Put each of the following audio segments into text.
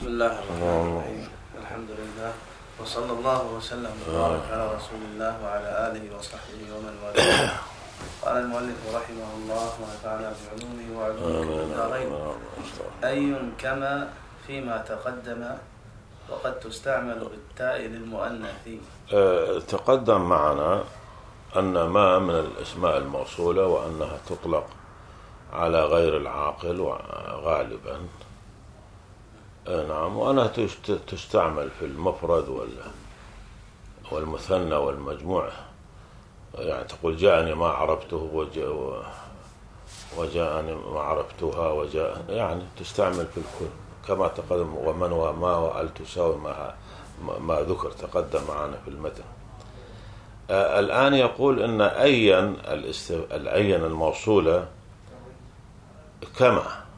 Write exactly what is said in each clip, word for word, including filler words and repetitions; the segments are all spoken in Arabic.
بسم الله الرحمن الرحيم. الحمد لله وصلى الله وسلم وبارك على رسول الله وعلى آله وصحبه ومن والاه. قال المؤلف رحمه الله ونفعنا بعلومه وعلومه الدارين. أي كما فيما تقدم وقد تستعمل بالتاء للمؤنث. أه تقدم معنا أن ما من الأسماء الموصولة وأنها تطلق على غير العاقل غالبا. أه نعم، وأنها تستعمل في المفرد والمثنى والمجموع. يعني تقول جاءني ما عرفته وجاء وجاءني ما عرفتها وجاء، يعني تستعمل في الكل كما تقدم. ومن وما وأل تساوي ما, ما ذكر تقدم معنا في المتن. آه الآن يقول إن أيا الأين الموصولة كما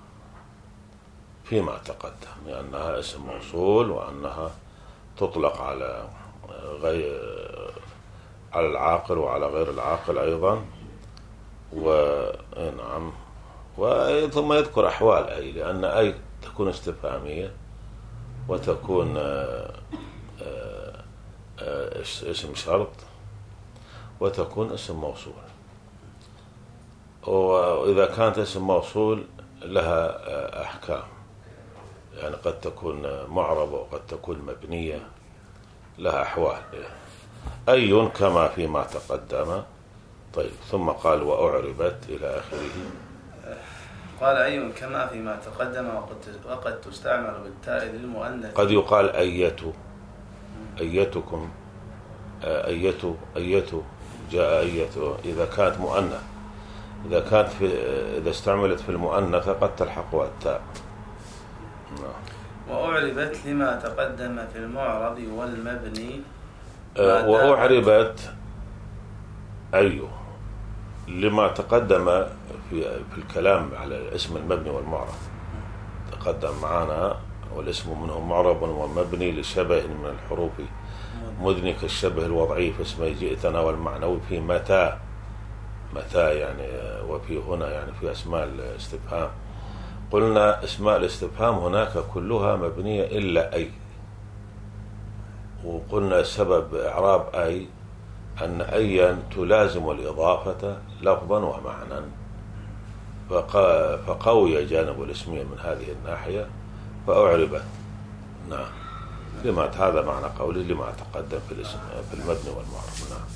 فيما تقدم، لأنها يعني اسم موصول وأنها تطلق على غير على العاقل وعلى غير العاقل أيضا. ونعم، ثم يذكر أحوال أي، لأن أي تكون استفهامية وتكون آآ آآ اسم شرط وتكون اسم موصول. وإذا كانت اسم موصول لها أحكام، يعني قد تكون معربة وقد تكون مبنية، لها أحوال. أي كما فيما تقدم. طيب، ثم قال وأعربت إلى آخره. قال أي كما فيما تقدم وقد تستعمل بالتاء للمؤنث. قد يقال أيته، أيتكم، أيته، أيته، جاء أيته إذا كانت مؤنث. إذا كانت في إذا استعملت في المؤنث قد تلحقها التاء. وأعربت لما تقدم في المعرب والمبني. وأعربت أي لما تقدم في في الكلام على الاسم المبني والمعرب. تقدم معنا والاسم منه معرب ومبني لشبه من الحروف مدني كالشبه الوضعي في اسم جئتنا، والمعنوي في متى، متى يعني، وفي هنا يعني في أسماء الاستفهام. قلنا اسماء الاستفهام هناك كلها مبنية إلا أي. وقلنا سبب إعراب أي أن أيا تلازم الإضافة لفظا ومعنى، فقوي جانب الاسمية من هذه الناحية فأعربت. نعم، لما هذا معنى قولي لما تقدم في الاسم في المبني والمعرب. نعم.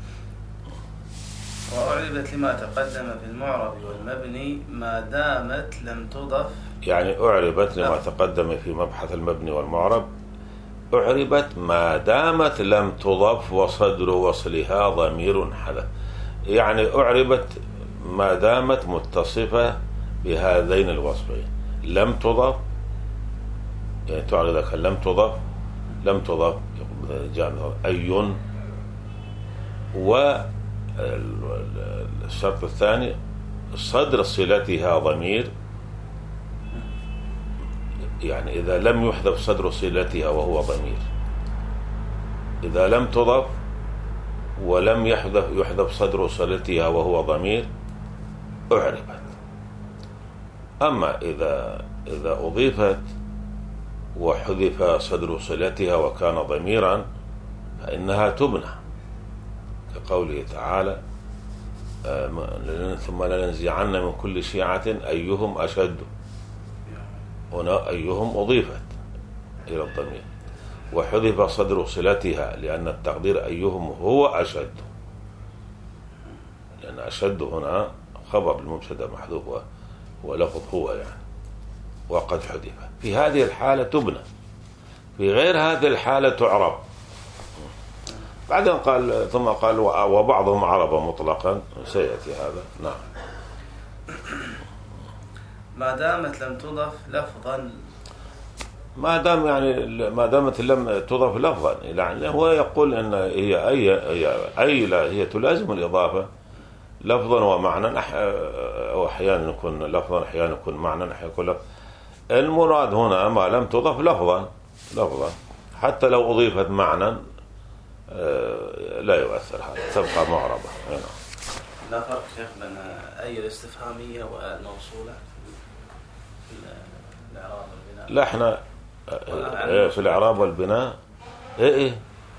وأعربت لما تقدم في المعرب والمبني ما دامت لم تضف. يعني أعربت لما تقدم في مبحث المبني والمعرب، أعربت ما دامت لم تضف وصدر وصلها ضمير حدث. يعني أعربت ما دامت متصفة بهذين الوصفين. لم تضف، يعني تعرض لك لم تضف، لم تضف جاء أي. والشرط الثاني صدر صلتها ضمير، يعني إذا لم يحذف صدر صلتها وهو ضمير. إذا لم تضف ولم يحذف يحذف صدر صلتها وهو ضمير أعربت. أما إذا إذا أضيفت وحذف صدر صلتها وكان ضميرا فإنها تبنى، كقوله تعالى ثم لننزعن من كل شيعة أيهم أشد. هنا أيهم أضيفت إلى الضمير وحذف صدر صلتها، لأن التقدير أيهم هو أشد، لأن أشد هنا خبر المبتدأ محذوف ولفظ هو يعني، وقد حذف. في هذه الحالة تبنى، في غير هذه الحالة تعرب. بعدين قال ثم قال وبعضهم عرب مطلقا، سيأتي هذا. نعم. ما دامت لم تضف لفظا، ما دام يعني ما دامت لم تضف لفظا، يعني هو يقول ان هي اي هي اي لا هي تلازم الاضافه لفظا ومعنى، او احيانا يكون لفظا احيانا يكون معنى احيانا يكون لفظا. المراد هنا ما لم تضف لفظا لفظا حتى لو اضيفت معنى لا يؤثر، هذا تبقى معربه. هنا لا فرق شيخ بين اي الاستفهاميه والموصوله في الاعراب والبناء. لا، احنا في الإعراب والبناء إيه إيه,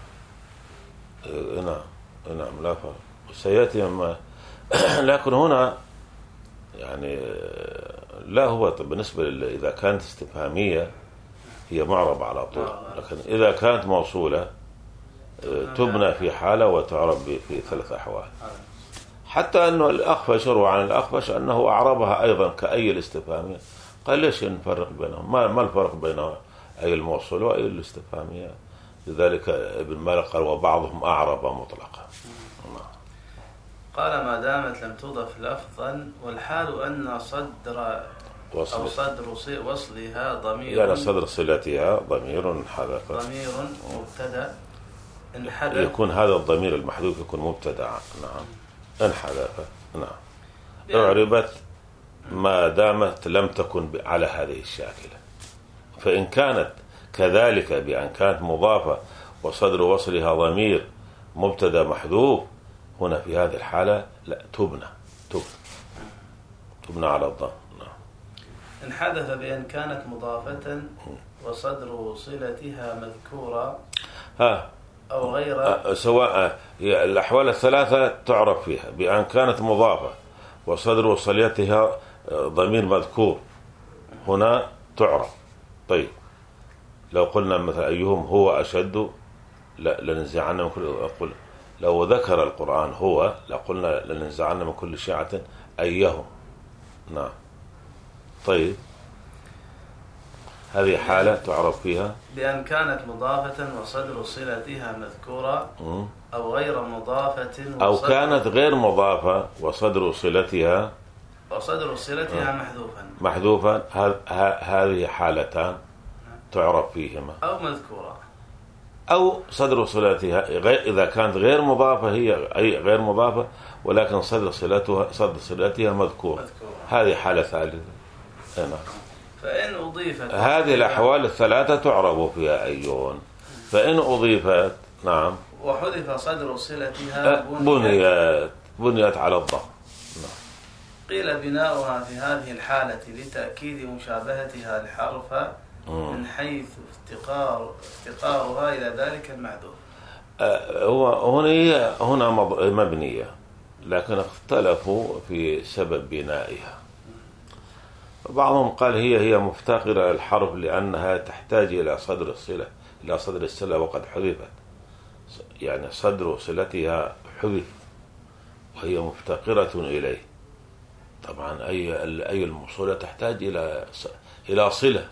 إيه نعم نعم لا فرق سيأتي ما لكن هنا يعني لا هو بالنسبة إذا كانت استفهامية هي معربة على طول، لكن إذا كانت موصولة تبنى في حالة وتعرب في ثلاث أحوال. حتى أنه الأخفش روى عن الأخفش أنه أعربها أيضا كأي الاستفهامية. قال ليش نفرق بينهم؟ ما ما الفرق بين أي الموصول وأي الاستفهامية؟ لذلك ابن مالك قال وبعضهم أعرب مطلقا. قال ما دامت لم تضف لفظا والحال أن صدر وصل. أو صدر وصلها ضمير يعني صدر صلتها ضمير حذف ضمير مبتدأ انحذف يكون هذا الضمير المحذوف يكون مبتدأ نعم انحذف نعم اعربت ما دامت لم تكن على هذه الشاكلة. فإن كانت كذلك بأن كانت مضافة وصدر وصلها ضمير مبتدأ محذوف هنا في هذه الحالة لا تبنى تبنى تبنى على الضم. انحذف بأن كانت مضافة وصدر صلتها مذكورة ها أو غير سواء الأحوال الثلاثة تعرف فيها بأن كانت مضافة وصدر صلتها ضمير مذكور هنا تعرف. طيب لو قلنا مثلا أيهم هو أشد لا لننزعنا من كل أقول لو ذكر القرآن هو لقلنا لننزعنا من كل شيعة أيهم نعم. طيب هذه حالة تعرف فيها بأن كانت مضافة وصدر صلتها مذكورة أو غير مضافة أو كانت غير مضافة وصدر صلتها وصدر صلتها محذوفا محذوفا هذه حالتان تعرف فيهما أو مذكورة أو صدر صلتها إذا كانت غير مضافة هي أي غير مضافة ولكن صدر صلتها صدر صلتها مذكور هذه حالة ثالثة. نعم. فإن أضيفت هذه الأحوال الثلاثة تعرب فيها أيون. فإن أضيفت نعم وحذف صدر صلتها بنيت بنيت على الضم. نعم. قيل بناؤها في هذه الحالة لتأكيد مشابهتها الحرف من حيث افتقار افتقارها إلى ذلك المحذوف. هو هنا هنا مبنية لكن اختلفوا في سبب بنائها. بعضهم قال هي هي مفتقرة الحرف لأنها تحتاج إلى صدر الصلة إلى صدر الصلة وقد حذفت يعني صدر صلتها حذف وهي مفتقرة إليه. طبعا أي أي الموصولة تحتاج إلى إلى صلة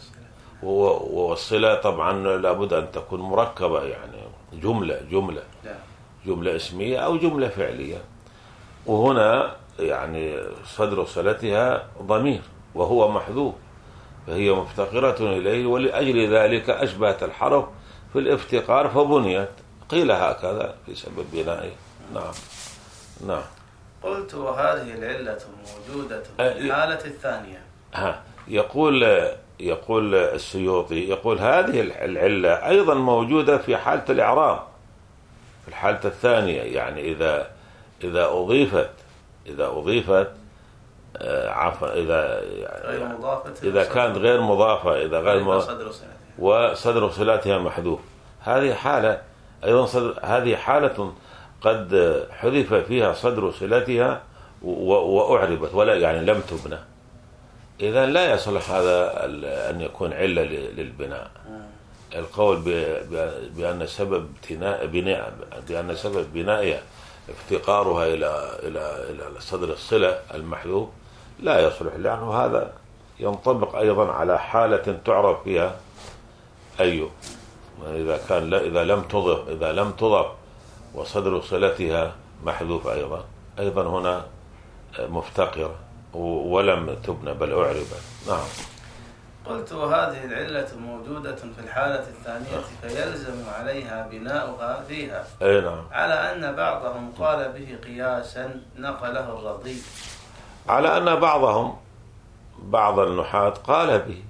والصلة طبعا لابد أن تكون مركبة يعني جملة جملة جملة اسمية أو جملة فعلية. وهنا يعني صدر صلتها ضمير وهو محذوف فهي مفتقرة إليه ولأجل ذلك أشبهت الحرف في الافتقار فبنيت. قيل هكذا في سبب بنائه. نعم نعم. قلت وهذه العلة موجودة في الحالة الثانية. ها يقول يقول السيوطي يقول هذه العلة أيضا موجودة في حالة الإعراب في الحالة الثانية يعني إذا إذا أضيفت إذا أضيفت عفوا إذا غير مضافة إذا كانت غير مضافة إذا غير مضافة وصدر صلاتها محذوف هذه حالة أيضا صدر هذه حالة قد حذف فيها صدر صلاتها وأعربت ولا يعني لم تبنى. إذا لا يصلح هذا أن يكون علة للبناء. القول بأن سبب بناء بناء بأن سبب بنائها افتقارها إلى إلى إلى صدر الصلة المحذوف لا يصلح لأنه هذا ينطبق أيضا على حالة تعرف فيها أيوه إذا كان لا إذا لم تضف إذا لم تضف وصدر صلتها محذوف أيضا أيضا هنا مفتقرة ولم تبنى بل أعربت. نعم. قلت وهذه العلة موجودة في الحالة الثانية فيلزم عليها بناؤها فيها. أي نعم. على أن بعضهم قال به قياسا نقله الرضي. على أن بعضهم بعض النحاة قال به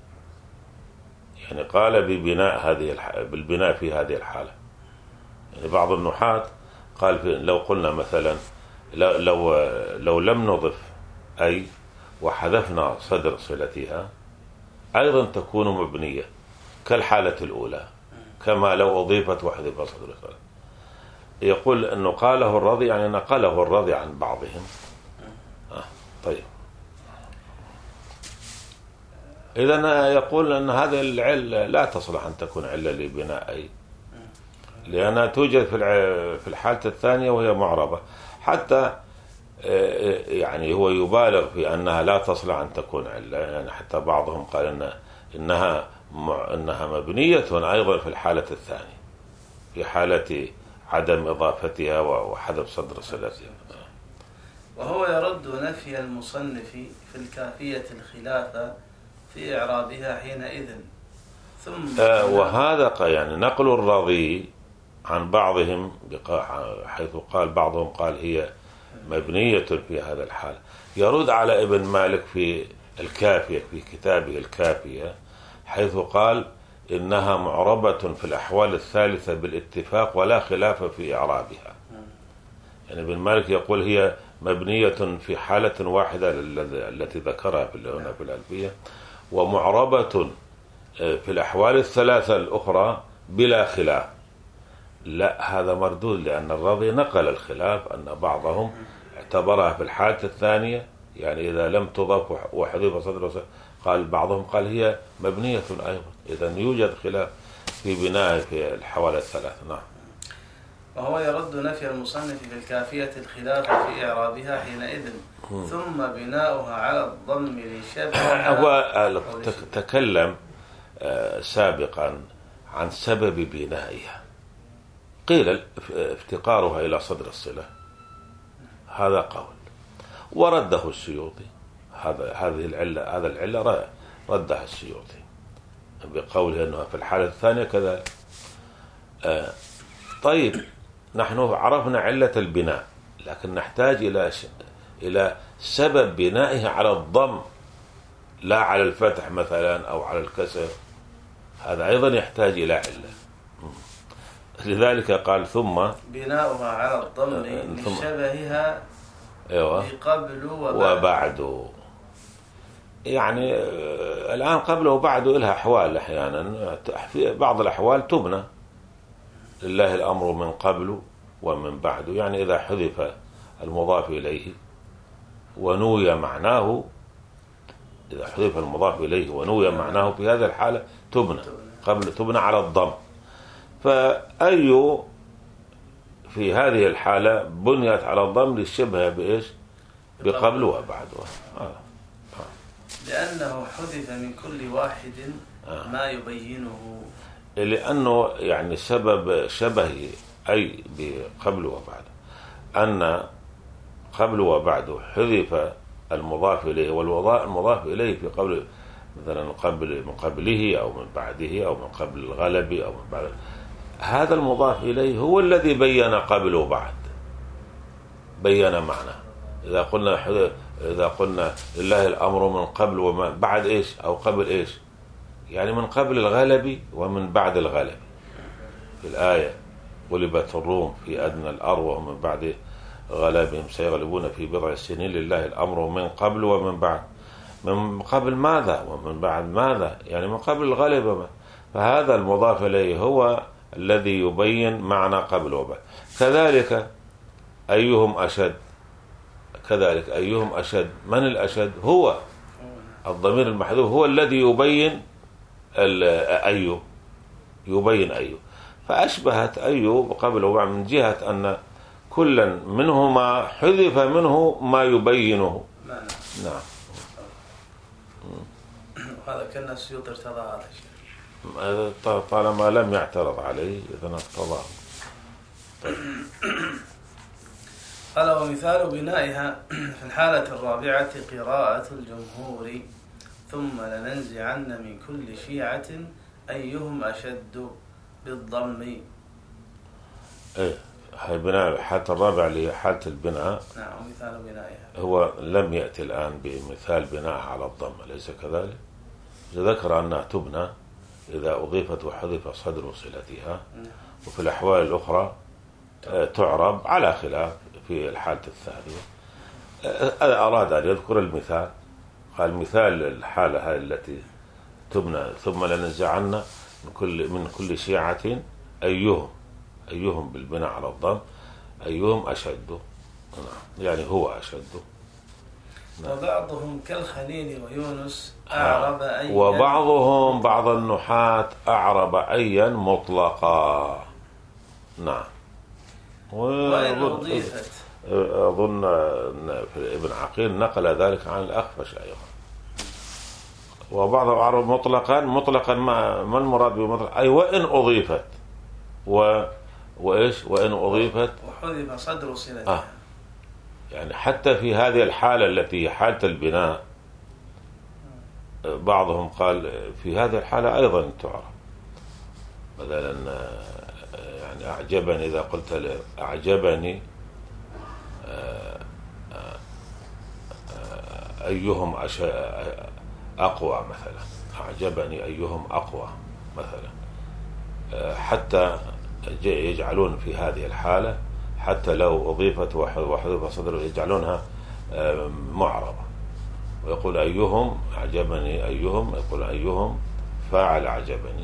يعني قال ببناء هذه الح... بالبناء في هذه الحالة. يعني بعض النحاة قال في لو قلنا مثلا لو لو, لو لم نضف أي وحذفنا صدر صلتها أيضا تكون مبنية كالحالة الأولى كما لو أضيفت وحذف صدر الصلة. يقول أنه قاله الرضي يعني نقله الرضي عن بعضهم. آه طيب إذن يقول أن هذه العلة لا تصلح أن تكون علة لبناء أي، لأنها توجد في الحالة الثانية وهي معربة. حتى يعني هو يبالغ في أنها لا تصلح أن تكون علة، يعني حتى بعضهم قال إن إنها إنها مبنية أيضا في الحالة الثانية في حالة عدم إضافتها وحذف صدر صلتها. وهو يرد نفي المصنف في الكافية الخلافة في إعرابها حينئذ. ثم آه وهذا يعني نقل الرضي عن بعضهم حيث قال بعضهم قال هي مبنية في هذا الحال، يرد على ابن مالك في الكافية في كتابه الكافية حيث قال إنها معربة في الأحوال الثالثة بالاتفاق ولا خلاف في إعرابها. يعني ابن مالك يقول هي مبنية في حالة واحدة التي ذكرها في الألفية، ومعربة في الأحوال الثلاثة الأخرى بلا خلاف. لا، هذا مردود، لأن الرضي نقل الخلاف أن بعضهم اعتبرها في الحالة الثانية، يعني إذا لم تضف وحذف صدر قال بعضهم قال هي مبنية أيضا. إذن يوجد خلاف في بناء في الحوالي الثلاث. نعم. وهو يرد نفي المصنف في الكافية الخلاف في إعرابها حينئذ. ثم بناؤها على الضم لشبه. هو تكلم سابقا عن سبب بنائها، قيل افتقارها إلى صدر الصلة، هذا قول، ورده السيوطي هذا هذه العلة هذا العلة ردها السيوطي بقوله أنها في الحالة الثانية كذلك. آه طيب نحن عرفنا علة البناء، لكن نحتاج إلى إلى سبب بنائها على الضم لا على الفتح مثلا أو على الكسر، هذا أيضا يحتاج إلى علة. لذلك قال ثم بناؤها على الضم لشبهها أيوة قبل وبعد. وبعد يعني الآن قبل وبعد لها أحوال، أحيانا في بعض الأحوال تبنى لله الأمر من قبل ومن بعد، يعني إذا حذف المضاف إليه ونوي معناه إذا حذف المضاف إليه ونوي معناه في هذه الحالة تبنى قبل تبنى على الضم. فأي في هذه الحالة بنيت على الضم للشبه بإيش؟ بقبل وبعد. آه. لأنه حذف من كل واحد ما يبينه، لأنه يعني سبب شبه أي بقبل وبعد أن قبل وبعد حذف المضاف إليه والمضاف إليه في قبل مثلا قبل من قبله أو من بعده أو من قبل الغلب أو من بعد، هذا المضاف إليه هو الذي بين قبل وبعد، بين معنى. إذا قلنا إذا قلنا لله الأمر من قبل وما بعد إيش أو قبل إيش، يعني من قبل الغلب ومن بعد الغلب. في الآية غلبت الروم في أدنى الأرض ومن بعد غلبهم سيغلبون في بضع سنين، لله الأمر من قبل ومن بعد. من قبل ماذا ومن بعد ماذا؟ يعني من قبل الغلبة. فهذا المضاف إليه هو الذي يبين معنى قبل وبعد. كذلك أيهم أشد، كذلك أيهم أشد، من الأشد؟ هو الضمير المحذوف هو الذي يبين أيه، يبين أيه. فأشبهت أيه قبل وبعد من جهة أن كلا منهما حذف منه ما يبينه. نعم. هذا كان السيوط ارتضى هذا الشيء طالما لم يعترض عليه إذن اقتضاه. طيب. قال ومثال بنائها في الحالة الرابعة قراءة الجمهور ثم لننزعن من كل شيعة أيهم أشد بالضم. إيه هاي بناء الحالة الرابعة اللي هي حالة البناء. نعم. مثال بنائها هو لم يأتي الآن بمثال بناء على الضم، أليس كذلك؟ ذكر أنها تبنى إذا أضيفت وحذف صدر صلتها، وفي الأحوال الأخرى تعرب على خلاف في الحالة الثانية. أراد أن يذكر المثال، قال مثال الحالة هذه التي تبنى ثم لننزعن من كل من كل شيعة أيهم أيهم بالبناء على الضم أيهم أشد، يعني هو أشد. وبعضهم كالخليل ويونس أعرب أيا، وبعضهم بعض النحاة أعرب أيا مطلقا. نعم. وإن أضيفت، أظن ابن عقيل نقل ذلك عن الأخفش أيضا. وبعضهم أعرب مطلقا، مطلقا ما, ما المراد بمطلق؟ أي وإن أضيفت، و وإيش وإن أضيفت وحذف صدر صلتها. آه. يعني حتى في هذه الحالة التي حالة البناء بعضهم قال في هذه الحالة أيضا تعرف، مثلا يعني أعجبني إذا قلت أعجبني أيهم أقوى مثلا، أعجبني أيهم أقوى مثلا، حتى يجعلون في هذه الحالة حتى لو أضيفت وحذف صدر يجعلونها معربة، ويقول أيهم أعجبني أيهم، يقول أيهم فاعل أعجبني،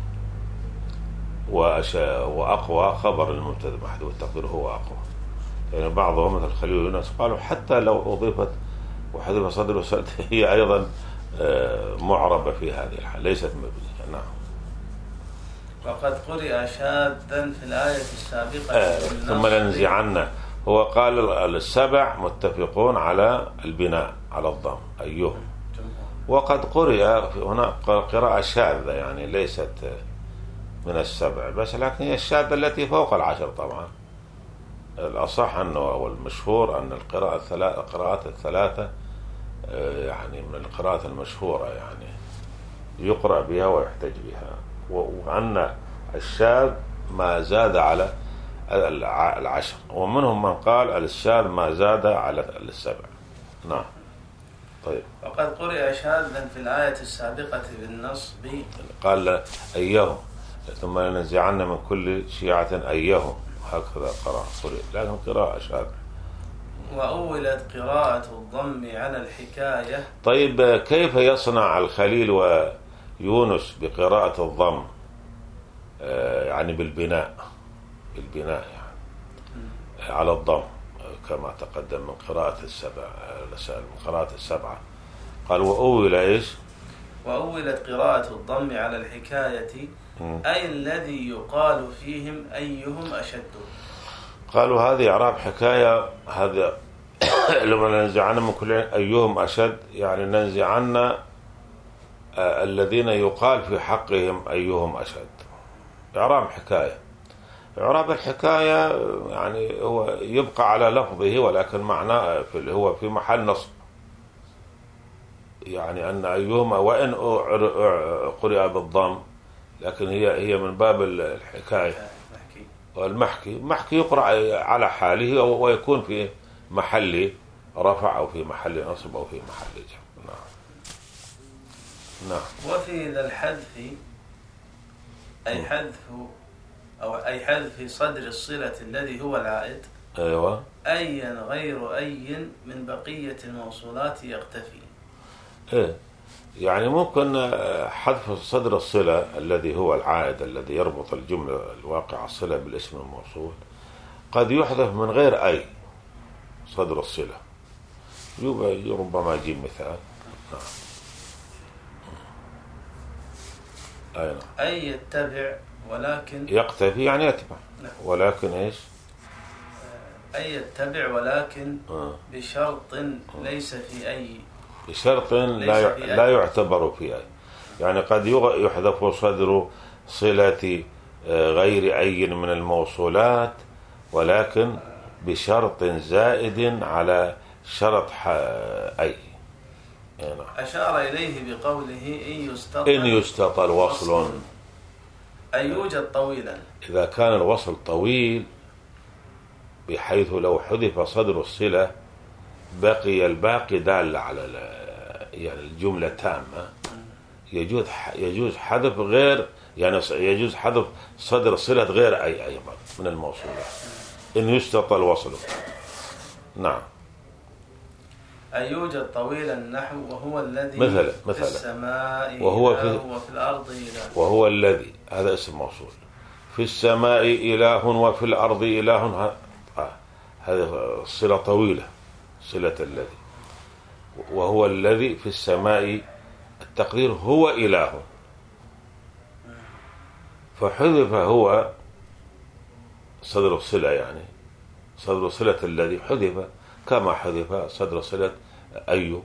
وأقوى خبر المبتدأ محذوف التقدير هو أقوى. يعني بعضهم مثل خليل يونس قالوا حتى لو أضيفت وحذف صدر هي أيضا معربة في هذه الحالة ليست مبنية. نعم. وقد قرئ شاذا في الآية السابقة آه ثم لننزعن. هو قال السبع متفقون على البناء على الضم أيهم، وقد قرئ هنا قراءة شاذة يعني ليست من السبع بس، لكن هي الشاذة التي فوق العشر. طبعا الأصح أنه والمشهور أن القراءة الثلاثة القراءات الثلاثة يعني من القراءات المشهورة يعني يقرأ بها ويحتج بها، وأن الشاذ ما زاد على العشر، ومنهم من قال الشاذ ما زاد على السبع. نعم. طيب. وقد قرئ شاذا في الآية السابقة بالنصب قال أيهم ثم لننزعن من كل شيعة أيهم، هكذا قرأ قرئ، لكن قراءة شاذة. وأولت قراءة الضم على الحكاية. طيب كيف يصنع الخليل ويونس بقراءة الضم يعني بالبناء بالبناء يعني على الضم كما تقدم من قراءة السبع من قراءة السبعة؟ قال وأول إيش؟ وأولت قراءة الضم على الحكاية م. أي الذي يقال فيهم أيهم أشد. قالوا هذه إعراب حكاية، هذا لما ننزعن من كل أيهم أشد يعني ننزعن الذين يقال في حقهم أيهم أشد. إعراب حكاية، إعراب الحكاية يعني هو يبقى على لفظه ولكن معناه هو في محل نصب، يعني أن أيهما وإن قرئ بالضم لكن هي هي من باب الحكاية والمحكي. محكي يقرأ على حاله ويكون في محل رفع أو في محل نصب أو في محل جر. نعم. نعم. وفي ذا الحذف أي حذف أو أي حذف صدر الصلة الذي هو العائد. أيوة. أيا غير أي من بقية الموصولات يقتفي. إيه يعني ممكن حذف صدر الصلة الذي هو العائد الذي يربط الجملة الواقع الصلة بالاسم الموصول قد يحذف من غير أي صدر الصلة، ربما يجيب مثال. نعم. أي أي يتبع ولكن يقتفي يعني يتبع. نعم. ولكن إيش؟ أي يتبع ولكن آه. بشرط ليس في أي بشرط لا لا يعتبر في أي، يعني قد يحذف صدر صلة غير أي من الموصولات ولكن بشرط زائد على شرط أي. يعني أشار إليه بقوله إن يستطل, إن يستطل وصل أي يوجد طويلا. إذا كان الوصل طويل بحيث لو حذف صدر الصلة بقي الباقي دال على يعني الجملة تامة، يجوز يجوز حذف غير يعني يجوز حذف صدر صلة غير أي أيضا من الموصولات إن يستطل وصله. نعم. أن يوجد طويل النحو وهو الذي مثلا مثلا في السماء وهو إله في وفي الأرض إله. وهو الذي، هذا اسم موصول. في السماء إله وفي الأرض إله، هذه صلة طويلة، صلة الذي. وهو الذي في السماء، التقدير هو إله، فحذف هو صدر الصلة، يعني صدر صلة الذي حذف كما حذف صدر صلة أي.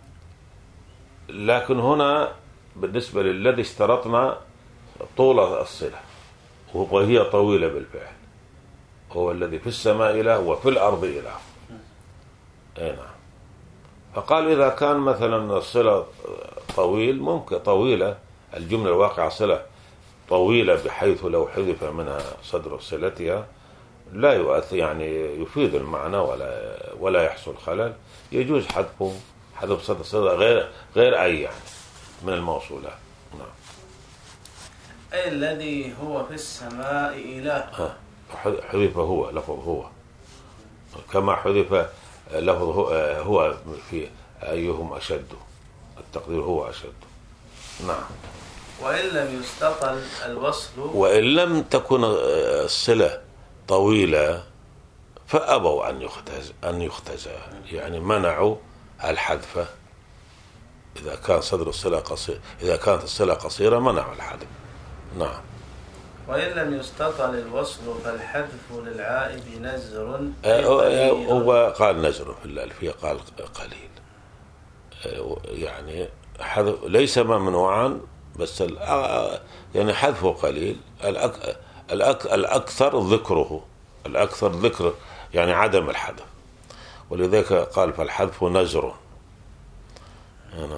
لكن هنا بالنسبة للذي اشترطنا طول الصلة، وهي طويلة بالفعل. هو الذي في السماء إله وفي الأرض إله. أي نعم. فقال إذا كان مثلا الصلة طويل، ممكن طويلة، الجملة الواقعة صلة طويلة بحيث لو حذف منها صدر صلتها لا يؤثر، يعني يفيد المعنى ولا ولا يحصل خلل، يجوز حذفه، حذف صدر صلة غير غير أي يعني من الموصولات. نعم. أي الذي هو في السماء إله. حذف هو، لفظ هو، كما حذف لفظ هو في أيهم أشد، التقدير هو أشد. نعم. وإن لم يستطل الوصل، وإن لم تكن الصلة طويلة فأبوا أن يختز أن يختزى، يعني منعوا الحذف. إذا كان صدر الصلة قصير، إذا كانت الصلة قصيرة منعوا الحذف. نعم. وإن لم يستطل الوصل فالحذف للعائد نزر. هو قال نزر في الألفية، قال قليل، يعني حذف ليس ممنوعا، بس يعني حذفه قليل. الأك الأك الأكثر ذكره، الأكثر ذكر يعني عدم الحذف، ولذلك قال فالحذف نزر. أنا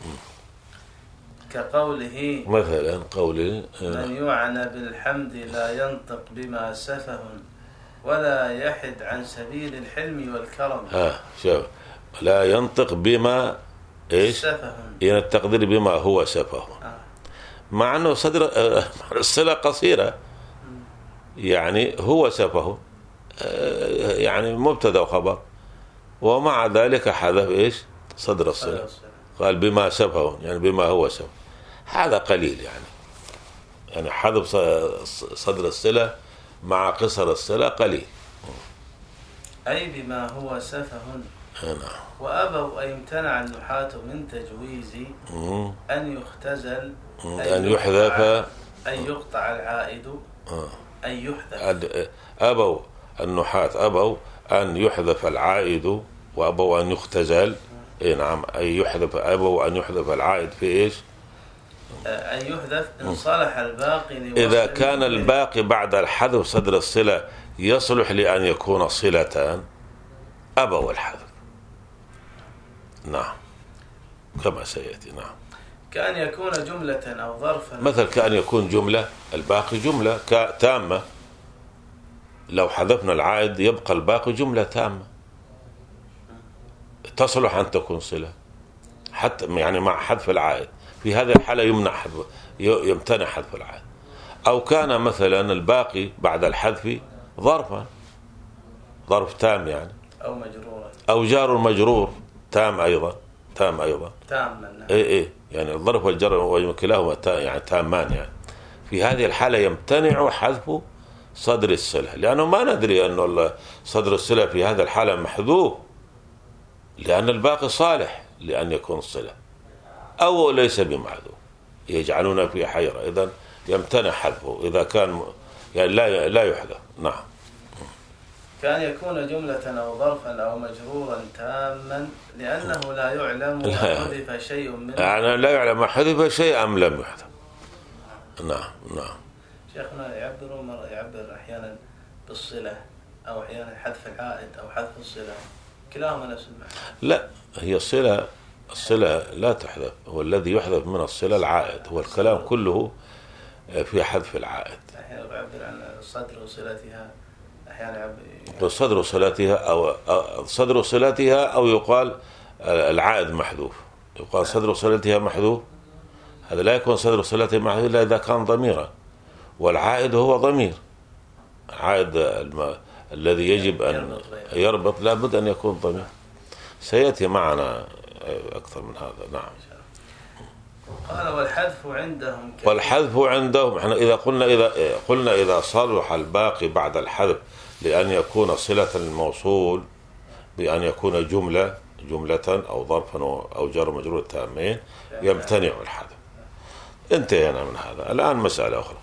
كقوله مثلا قوله من يعنى بالحمد لا ينطق بما سفه ولا يحد عن سبيل الحلم والكرم. ها شوف، لا ينطق بما ايش سفه، يعني التقدير بما هو سفه، آه. مع انه صدر الصلة قصيرة، يعني هو سفه يعني مبتدا وخبر، ومع ذلك حذف ايش صدر الصلة، قال بما سفه يعني بما هو سفه. هذا قليل، يعني يعني حذف صدر الصلة مع قصر الصلة قليل. أي بما هو سفه. نعم. وأبوا أن يمتنع النحاة من تجويز أن يختزل، أن يحذف، أن يقطع العائد، أن يحذف. أبوا النحاة أبوا أن يحذف العائد، وأبوا أن يختزل. إيه نعم، أن يحذف، أبوا أن يحذف العائد في إيش؟ أن يحذف إن صلح الباقي لوصل. إذا كان الباقي بعد الحذف صدر الصلة يصلح لأن يكون صلتان، أبوا الحذف. نعم، كما سيأتي. نعم. كأن يكون جملة أو ظرفا، مثل كأن يكون جملة، الباقي جملة تامة، لو حذفنا العائد يبقى الباقي جملة تامة، تصلح أن تكون صلة حتى يعني مع حذف العائد. في هذه الحالة يمنع حذف، يمتنع حذف العائد. أو كان مثلا الباقي بعد الحذف ظرفا، ظرف تام يعني، أو مجرورا، أو جار مجرور تام أيضا، تام أيضا تاما. إيه إيه يعني الظرف والجر وكلاهما يعني تامان. يعني في هذه الحالة يمتنع حذف صدر الصلة، لأنه ما ندري أن صدر الصلة في هذا الحالة محذوف، لأن الباقي صالح لأن يكون صلة أو ليس بمحذوف، يجعلون في حيرة. إذن يمتنع حذفه إذا كان يعني لا لا يحذف. نعم. كان يكون جملة أو ظرفا أو مجرورا تاما لأنه لا يعلم حذف شيء منه، يعني لا يعلم حذف شيء أم لم يحذف. نعم. نعم. شيخنا يعبر مرة يعبر أحيانا بالصلة، أو أحيانا حذف العائد أو حذف الصلة، كلاهما نفس المعنى. لا، هي الصلة، الصلة لا تحذف، هو الذي يحذف من الصلة العائد، هو الكلام كله في حذف العائد. أحيانا يعبر عن صدر صلتها، أحيانا يعبر صدر صلتها أو صدر صلتها، أو يقال العائد محذوف، يقال صدر صلتها محذوف. هذا لا يكون صدر صلتها محذوف إلا إذا كان ضميرا، والعائد هو ضمير. العائد الم... الذي يجب أن يربط لابد أن يكون ضمير. سيأتي معنا أكثر من هذا. نعم. قال والحذف عندهم كثير. والحذف عندهم احنا إذا قلنا إذا قلنا إذا صلح الباقي بعد الحذف لأن يكون صلة الموصول بأن يكون جملة جملة أو ظرفا أو جر مجرور تامين يمتنع الحذف. انتهينا من هذا. الآن مسألة أخرى.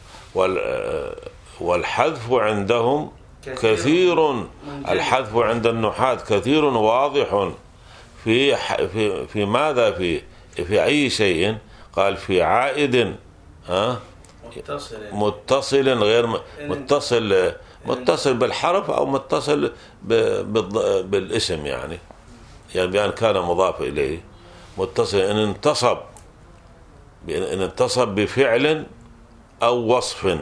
والحذف عندهم كثير. الحذف عند النحاة كثير واضح في في في ماذا في في أي شيء. قال في عائد ها متصل متصل غير متصل متصل بالحرف أو متصل بالاسم يعني يعني بأن كان مضاف إليه متصل إن انتصب إن انتصب بفعل أو وصف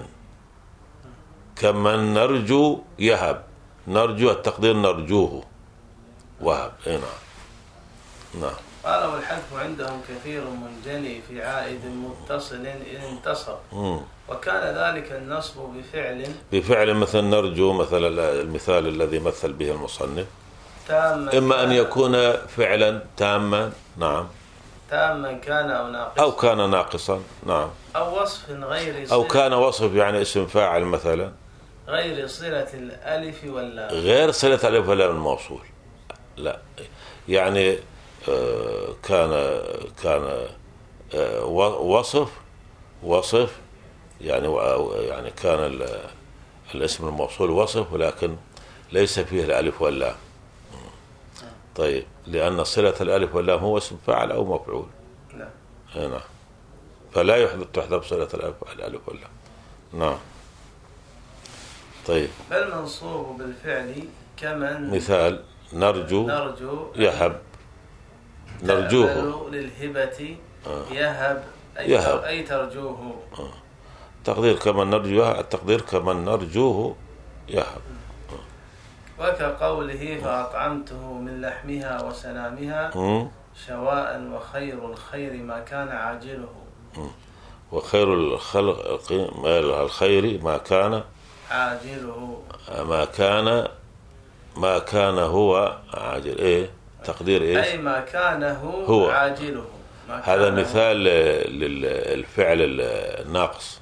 كمن نرجو يهب. نرجو التقدير نرجوه وهب. نعم. نعم. قال والحذف عندهم كثير منجلي في عائد متصل إن انتصب مم. وكان ذلك النصب بفعل بفعل مثل نرجو مثل المثال الذي مثل به المصنف تاما إما أن يكون فعلا تاما. نعم. تاما كان أو ناقصا أو كان ناقصا. نعم. أو وصف غير أو كان وصف يعني اسم فاعل مثلا غير صلة الألف واللام. غير صلة الألف واللام الموصول. لا يعني كان كان وصف وصف يعني يعني كان الاسم الموصول وصف ولكن ليس فيه الألف واللام. طيب لأن صلة الألف واللام هو اسم فاعل أو مفعول. نعم. نعم. فلا يحدث تحذف صلة الألف واللام. نعم. طيب بل منصوب بالفعل كمن مثال نرجو نرجو يهب. نرجوه للهبة آه. يهب أي, يهب. أي ترجوه. آه. تقدير كمن نرجوه التقدير كمن نرجوه يهب. وكقوله فأطعمته من لحمها وسنامها م? شواء وخير الخير ما كان عاجله. م. وخير الخلق الخير ما كان عاجله ما كان ما كان هو عاجل. ايه تقدير ايش؟ اي ما كان هو, هو. عاجله. ما هذا مثال للفعل الناقص.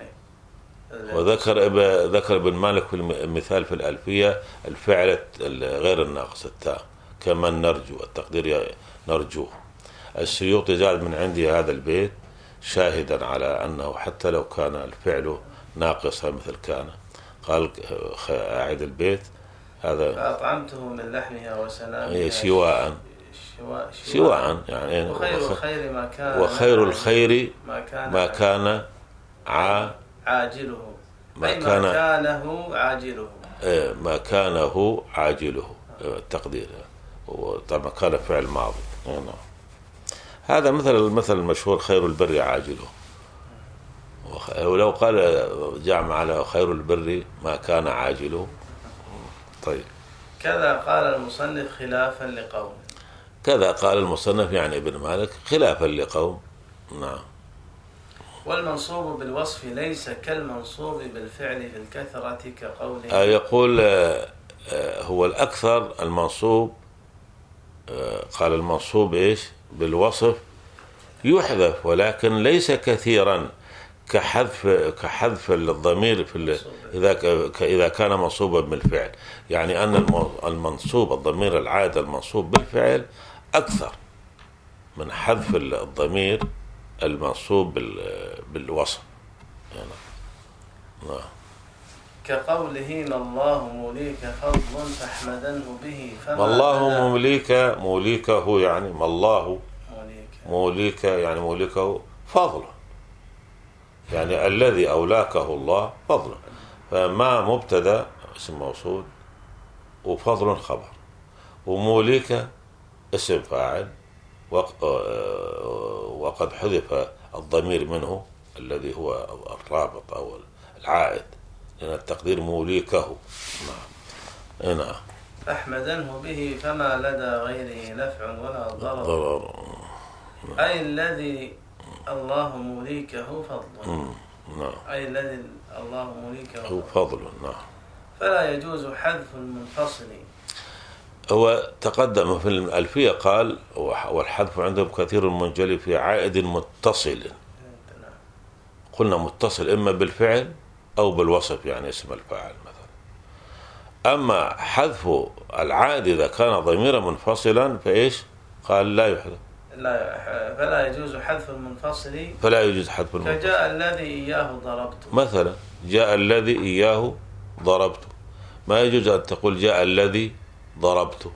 وذكر ذكر ابن مالك في المثال في الألفية الفعل غير الناقص التاء كمن نرجو التقدير نرجوه. السيوطي جعل من عندي هذا البيت شاهدا على أنه حتى لو كان الفعل ناقصا مثل كان قال أعد البيت هذا فأطعمته من لحمها وسنامها شواء شواء, شواء يعني وخير الخير ما كان وخير الخير ما كان, ما كان ع عاجله ما أي كان ما كانه عاجله ما كانه عاجله التقدير وطبعا كان فعل ماضي. هذا مثل المثل المشهور خير البر عاجله. ولو قال جمع على خير البر ما كان عاجله. طيب كذا قال المصنف خلافا لقوم. كذا قال المصنف يعني ابن مالك خلافا لقوم. نعم. والمنصوب بالوصف ليس كالمنصوب بالفعل في الكثرة كقوله آه يقول آه هو الأكثر المنصوب آه قال المنصوب إيش بالوصف يحذف ولكن ليس كثيرا كحذف كحذف الضمير في إذا إذا كان منصوبا بالفعل. يعني أن المنصوب الضمير العائد المنصوب بالفعل أكثر من حذف الضمير المنصوب بالوصف يعني. نعم. كقوله ما الله موليك فضل فاحمدنه به ما الله موليك موليكه يعني ما الله موليك يعني موليكه فضل يعني الذي أولاكه الله فضل. فما مبتدا اسم موصول وفضل خبر وموليك اسم فاعل وقد حذف الضمير منه الذي هو الرابط أو العائد لأن التقدير موليكه. نعم. نعم. فاحمدنه به فما لدى غيره نفع ولا ضرر, ضرر. أي الذي الله موليكه فضل. نعم. أي الذي الله موليكه هو فضل. نعم. فلا يجوز حذف المنفصل. هو تقدم في الألفية قال والحذف عندهم كثير منجلي في عائد متصل. قلنا متصل إما بالفعل أو بالوصف يعني اسم الفاعل مثلا. أما حذف العائد إذا كان ضميرا منفصلا فإيش؟ قال لا يحذف، لا فلا يجوز حذف المنفصل. فلا يجوز حذف المنفصل. كجاء الذي إياه ضربت مثلا، جاء الذي إياه ضربت، ما يجوز أن تقول جاء الذي ضربت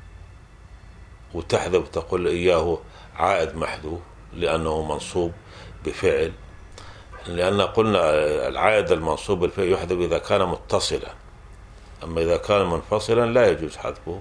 وتحذف تقول إياه عائد محذوف لأنه منصوب بفعل، لأن قلنا العائد المنصوب بالفعل يحذف إذا كان متصلا، أما إذا كان منفصلا لا يجوز حذفه.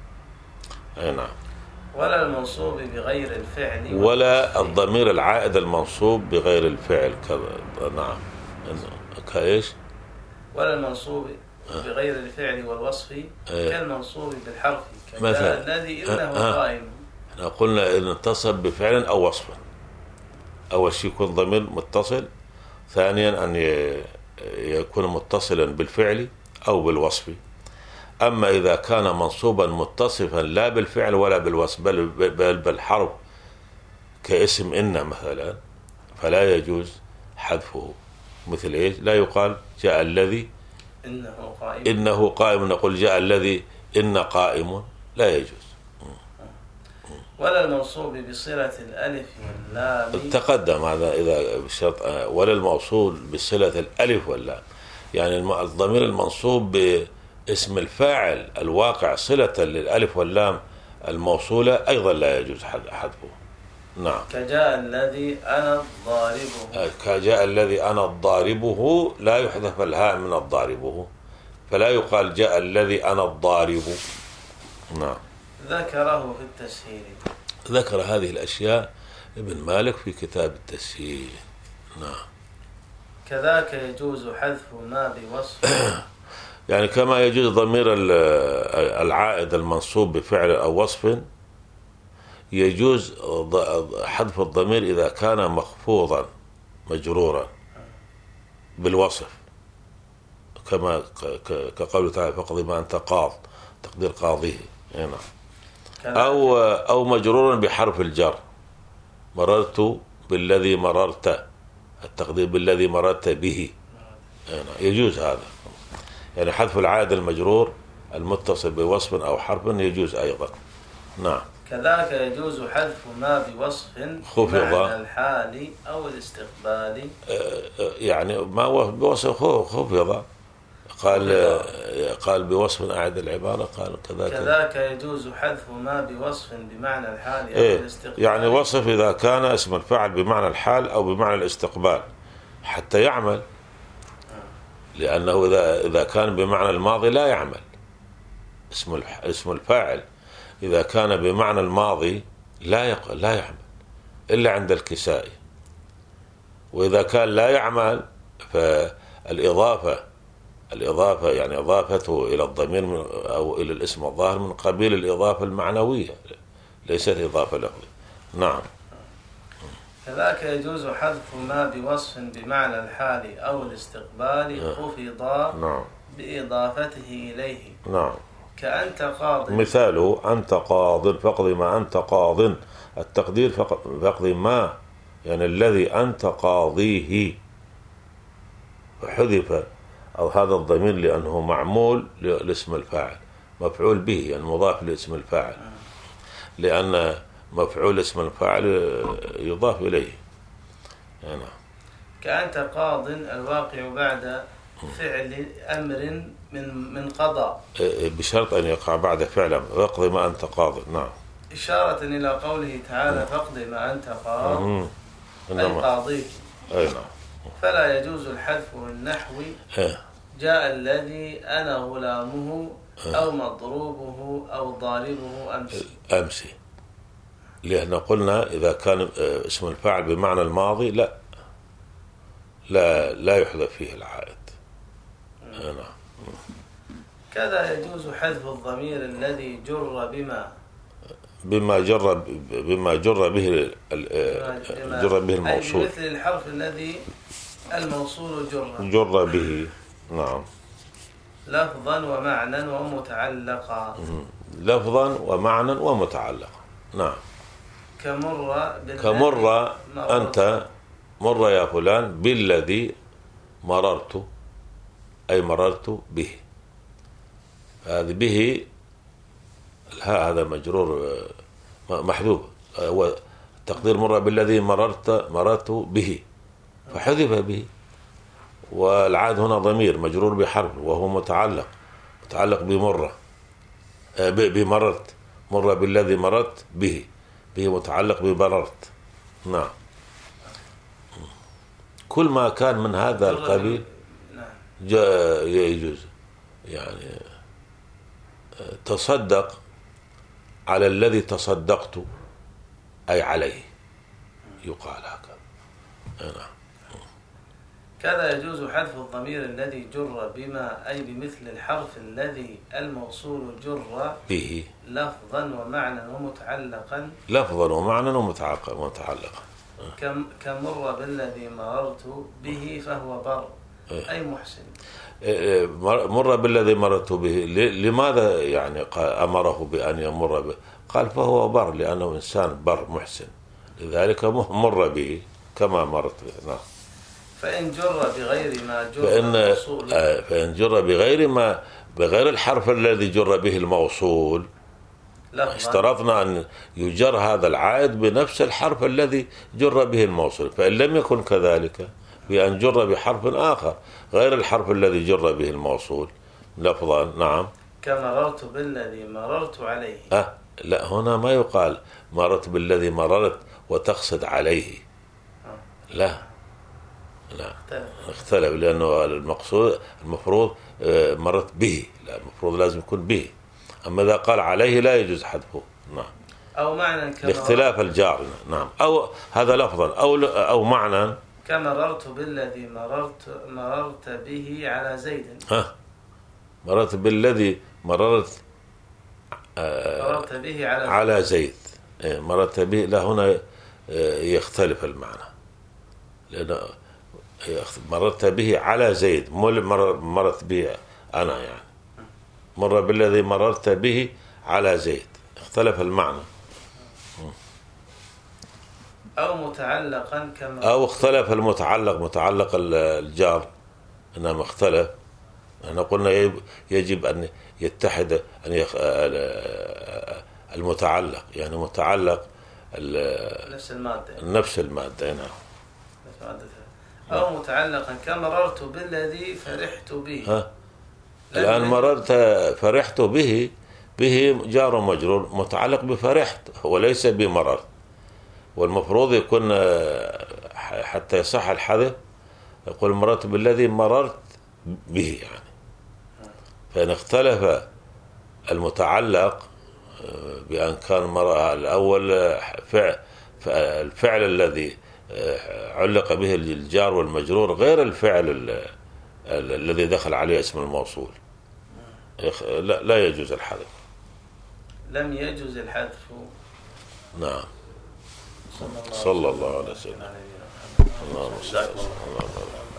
أي نعم. ولا المنصوب بغير الفعل ولا الضمير العائد المنصوب بغير الفعل ك... نعم كايش؟ ولا المنصوب بغير الفعل والوصف أه. كالمنصوب بالحرف كجاء الذي إنه أه. قائم. احنا قلنا إن اتصل بفعل أو وصف، أول شيء يكون ضمير متصل، ثانيا أن يكون متصلا بالفعل أو بالوصف. أما إذا كان منصوبا متصفا لا بالفعل ولا بالوصف بل, بل بالحرف كاسم إن مثلا فلا يجوز حذفه. مثل إيش؟ لا يقال جاء الذي إنه قائم، إنه قائم، نقول جاء الذي إن قائم، لا يجوز. ولا الموصول بصلة الألف واللام تقدم هذا إذا بشرط. ولا الموصول بصلة الألف واللام يعني الضمير المنصوب باسم الفاعل الواقع صلة للألف واللام الموصولة أيضا لا يجوز حذفه. نعم. كجاء الذي أنا الضاربه، كجاء الذي أنا الضاربه لا يحذف الهاء من الضاربه، فلا يقال جاء الذي أنا الضارب. نعم. ذكره في التسهيل، ذكر هذه الأشياء ابن مالك في كتاب التسهيل. نعم. كذاك يجوز حذف ما بوصف يعني كما يجوز ضمير العائد المنصوب بفعل أو وصف يجوز حذف الضمير إذا كان مخفوضا مجرورا بالوصف، كما كقوله تعالى فاقضي ما أنت قاض، تقدير قاضيه. نعم. أو أو مجرورا بحرف الجر، مررت بالذي مررت، التقدير بالذي مررت به. يجوز هذا، يعني حذف العائد المجرور المتصل بوصف أو حرف يجوز أيضا. نعم. كذاك يجوز حذف ما بوصف بمعنى الحال أو الاستقبال، يعني ما بوصف خفض، قال قال بوصف أعد العبارة، قال كذاك كذاك يجوز حذف ما بوصف بمعنى الحال أو إيه الاستقبال. يعني وصف إذا كان اسم الفاعل بمعنى الحال أو بمعنى الاستقبال حتى يعمل، لأنه إذا إذا كان بمعنى الماضي لا يعمل. اسم اسم الفاعل إذا كان بمعنى الماضي لا يق... لا يعمل إلا عند الكسائي، وإذا كان لا يعمل فالإضافة الإضافة يعني إضافته إلى الضمير من أو إلى الاسم الظاهر من قبيل الإضافة المعنوية ليست إضافة لفظية. نعم. كذاك يجوز حذف ما بوصف بمعنى الحال أو الاستقبال خفض نعم. بإضافته إليه. نعم. كأنت قاض، مثاله أنت قاض فاقضي ما أنت قاض، التقدير فاقضي ما يعني الذي أنت قاضيه، فحذف أو هذا الضمير لأنه معمول لاسم الفاعل، مفعول به يعني مضاف لاسم الفاعل، لأن مفعول اسم الفاعل يضاف إليه. يعني. كأنت قاض الواقع بعد فعل أمر من من قضاء، بشرط أن يقع بعد فعل فاقضي ما أنت قاض. نعم. إشارة إلى قوله تعالى فاقضي ما أنت قاض أي قاضيك. أي نعم. فلا يجوز الحذف النحوي جاء الذي أنا غلامه أو مضروبه أو ضاربه أمسي. أمسي لأن قلنا إذا كان اسم الفاعل بمعنى الماضي لا لا لا يحذف فيه العائد. نعم. كذا يجوز حذف الضمير الذي جر بما بما جر بما جر به جر به الموصول، مثل الحرف الذي الموصول جر جر به. نعم. لفظا ومعنى ومتعلقا، لفظا ومعنى ومتعلقا. نعم. كمر كمر أنت مر يا فلان بالذي مررت، أي مررت به. هذه به الهاء هذا مجرور محذوف، هو تقدير مر بالذي مررت مررت به فحذف به، والعاد هنا ضمير مجرور بحرف وهو متعلق متعلق بمرة بمررت، مر بالذي مررت به، به متعلق بمررت. نعم. كل ما كان من هذا القبيل جاء يجوز. يعني تصدق على الذي تصدقت أي عليه، يقال هكذا. نعم. كذا يجوز حذف الضمير الذي جر بما أي بمثل الحرف الذي الموصول جر به لفظا ومعنى ومتعلقا لفظا ومعنى ومتعلقا. كم كمر بالذي مررت به فهو بر أي محسن. مر بالذي مررت به، لماذا يعني أمره بأن يمر به؟ قال فهو بر لأنه إنسان بر محسن، لذلك مر به كما مرت به. نعم. فإن جر بغير ما جر فإن, الموصول فإن جر بغير ما بغير الحرف الذي جر به الموصول، اشترطنا أن يجر هذا العائد بنفس الحرف الذي جر به الموصول، فإن لم يكن كذلك بأن جر بحرف آخر غير الحرف الذي جر به الموصول لفظا. نعم. كمررت بالذي مررت عليه. أه لا، هنا ما يقال مررت بالذي مررت وتقصد عليه. لا لا اختلف، لأنه المقصود المفروض مرت به، لا المفروض لازم يكون به، أما إذا قال عليه لا يجوز حذفه. نعم. أو معنى لاختلاف الجار. نعم. أو هذا لفظا أو أو معنى. كمررت بالذي مررت مررت به على زيد. ها مررت بالذي مررت آه مررت به على زيد, على زيد. مررت به، لا هنا يختلف المعنى، لأن مررت به على زيد مررت به أنا، يعني مر بالذي مررت به على زيد، اختلف المعنى. أو متعلقا كما أو اختلف المتعلق، متعلق الجار إنما اختلف. احنا قلنا يجب أن يتحد أن يخ... المتعلق، يعني متعلق نفس المادة نفس المادة. نعم. نفس مادة. أو متعلقا كمررت بالذي فرحت به. ها. الآن مررت فرحت به، به جار ومجرور متعلق بفرحت وليس بمررت، والمفروض يكون حتى يصح الحذف يقول مررت بالذي مررت به، يعني فإن اختلف المتعلق بأن كان الأول فعل الفعل الذي علق به الجار والمجرور غير الفعل الذي دخل عليه اسم الموصول، لا, لا يجوز الحذف. لم يجوز الحذف. نعم. صلى الله عليه وسلم.